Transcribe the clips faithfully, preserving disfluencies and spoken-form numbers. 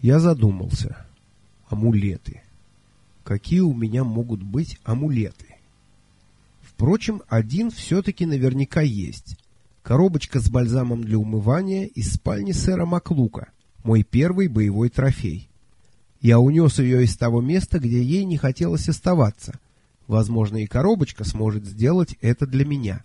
Я задумался. Амулеты. Какие у меня могут быть амулеты? Впрочем, один все-таки наверняка есть. Коробочка с бальзамом для умывания из спальни сэра Маклука. Мой первый боевой трофей. Я унес ее из того места, где ей не хотелось оставаться. Возможно, и коробочка сможет сделать это для меня.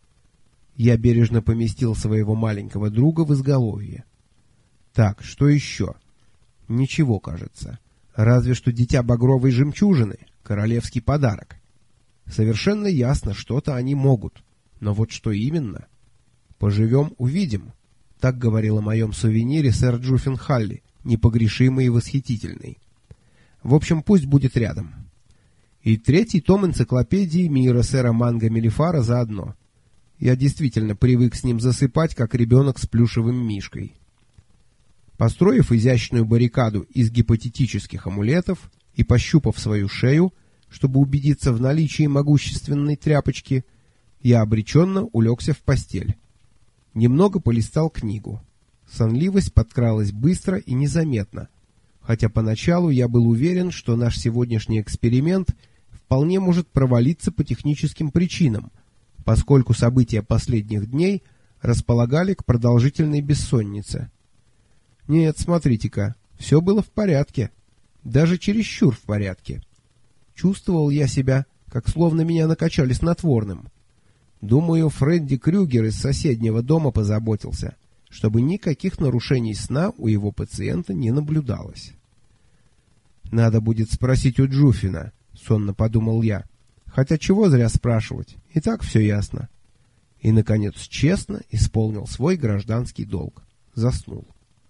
Я бережно поместил своего маленького друга в изголовье. Так, что еще? Ничего, кажется. Разве что дитя багровой жемчужины, королевский подарок. Совершенно ясно, что-то они могут. Но вот что именно? Поживем — увидим. Так говорил о моем сувенире сэр Джуффин Халли, непогрешимый и восхитительный. В общем, пусть будет рядом. И третий том энциклопедии мира сэра Манго Мелифара заодно. Я действительно привык с ним засыпать, как ребенок с плюшевым мишкой. Построив изящную баррикаду из гипотетических амулетов и пощупав свою шею, чтобы убедиться в наличии могущественной тряпочки, я обреченно улегся в постель. Немного полистал книгу. Сонливость подкралась быстро и незаметно, хотя поначалу я был уверен, что наш сегодняшний эксперимент вполне может провалиться по техническим причинам, поскольку события последних дней располагали к продолжительной бессоннице. Нет, смотрите-ка, все было в порядке, даже чересчур в порядке. Чувствовал я себя, как словно меня накачали снотворным. Думаю, Фредди Крюгер из соседнего дома позаботился, чтобы никаких нарушений сна у его пациента не наблюдалось. «Надо будет спросить у Джуффина», — сонно подумал я. «Хотя чего зря спрашивать, и так все ясно». И, наконец, честно исполнил свой гражданский долг. Заснул.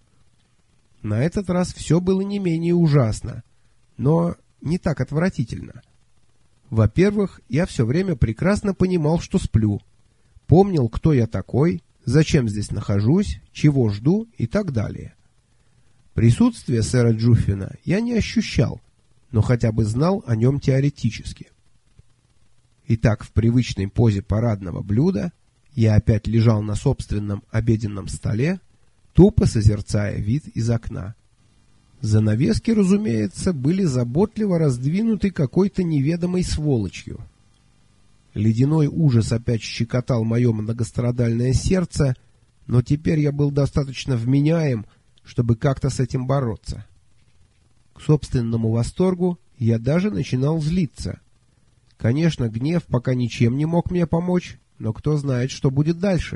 На этот раз все было не менее ужасно, но не так отвратительно. Во-первых, я все время прекрасно понимал, что сплю. Помнил, кто я такой, зачем здесь нахожусь, чего жду и так далее. Присутствие сэра Джуффина я не ощущал, но хотя бы знал о нем теоретически. Итак, в привычной позе парадного блюда я опять лежал на собственном обеденном столе, тупо созерцая вид из окна. Занавески, разумеется, были заботливо раздвинуты какой-то неведомой сволочью. Ледяной ужас опять щекотал мое многострадальное сердце, но теперь я был достаточно вменяем, чтобы как-то с этим бороться. К собственному восторгу я даже начинал злиться. Конечно, гнев пока ничем не мог мне помочь, но кто знает, что будет дальше.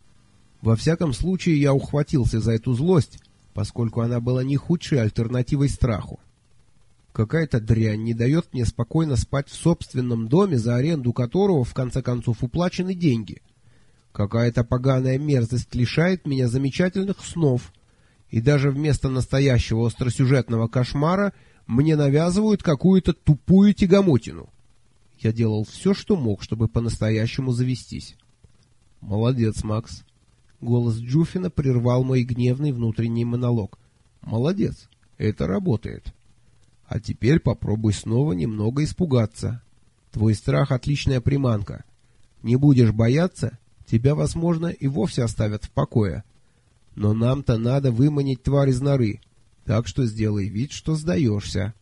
Во всяком случае, я ухватился за эту злость, поскольку она была не худшей альтернативой страху. Какая-то дрянь не дает мне спокойно спать в собственном доме, за аренду которого, в конце концов, уплачены деньги. Какая-то поганая мерзость лишает меня замечательных снов, и даже вместо настоящего остросюжетного кошмара мне навязывают какую-то тупую тягомотину. Я делал все, что мог, чтобы по-настоящему завестись. «Молодец, Макс!» Голос Джуффина прервал мой гневный внутренний монолог. «Молодец, это работает. А теперь попробуй снова немного испугаться. Твой страх — отличная приманка. Не будешь бояться, тебя, возможно, и вовсе оставят в покое. Но нам-то надо выманить тварь из норы, так что сделай вид, что сдаешься».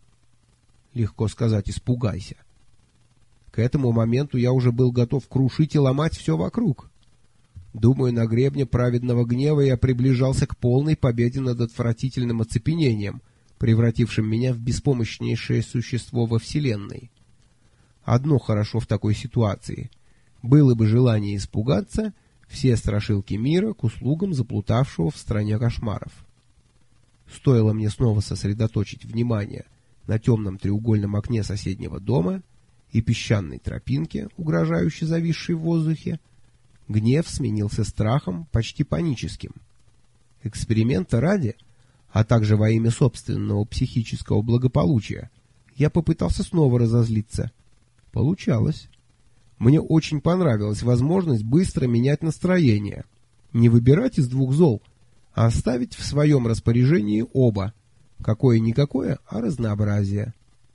Легко сказать «испугайся». К этому моменту я уже был готов крушить и ломать все вокруг. Думаю, на гребне праведного гнева я приближался к полной победе над отвратительным оцепенением, превратившим меня в беспомощнейшее существо во Вселенной. Одно хорошо в такой ситуации. Было бы желание испугаться, все страшилки мира к услугам заплутавшего в стране кошмаров. Стоило мне снова сосредоточить внимание на темном треугольном окне соседнего дома и песчаной тропинке, угрожающе зависшей в воздухе, гнев сменился страхом, почти паническим. Эксперимента ради, а также во имя собственного психического благополучия, я попытался снова разозлиться. Получалось. Мне очень понравилась возможность быстро менять настроение. Не выбирать из двух зол, а оставить в своем распоряжении оба. Какое-никакое, а разнообразие.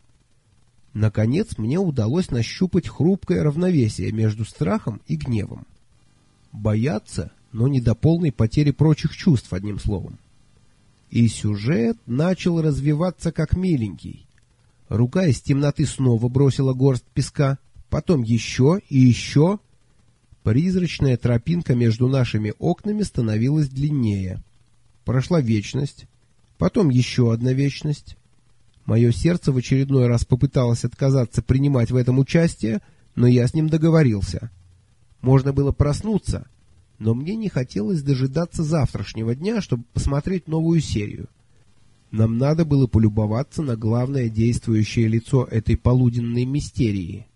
Наконец мне удалось нащупать хрупкое равновесие между страхом и гневом. Бояться, но не до полной потери прочих чувств, одним словом. И сюжет начал развиваться как миленький. Рука из темноты снова бросила горсть песка, потом еще и еще. Призрачная тропинка между нашими окнами становилась длиннее. Прошла вечность, потом еще одна вечность. Мое сердце в очередной раз попыталось отказаться принимать в этом участие, но я с ним договорился. Можно было проснуться, но мне не хотелось дожидаться завтрашнего дня, чтобы посмотреть новую серию. Нам надо было полюбоваться на главное действующее лицо этой полуденной мистерии.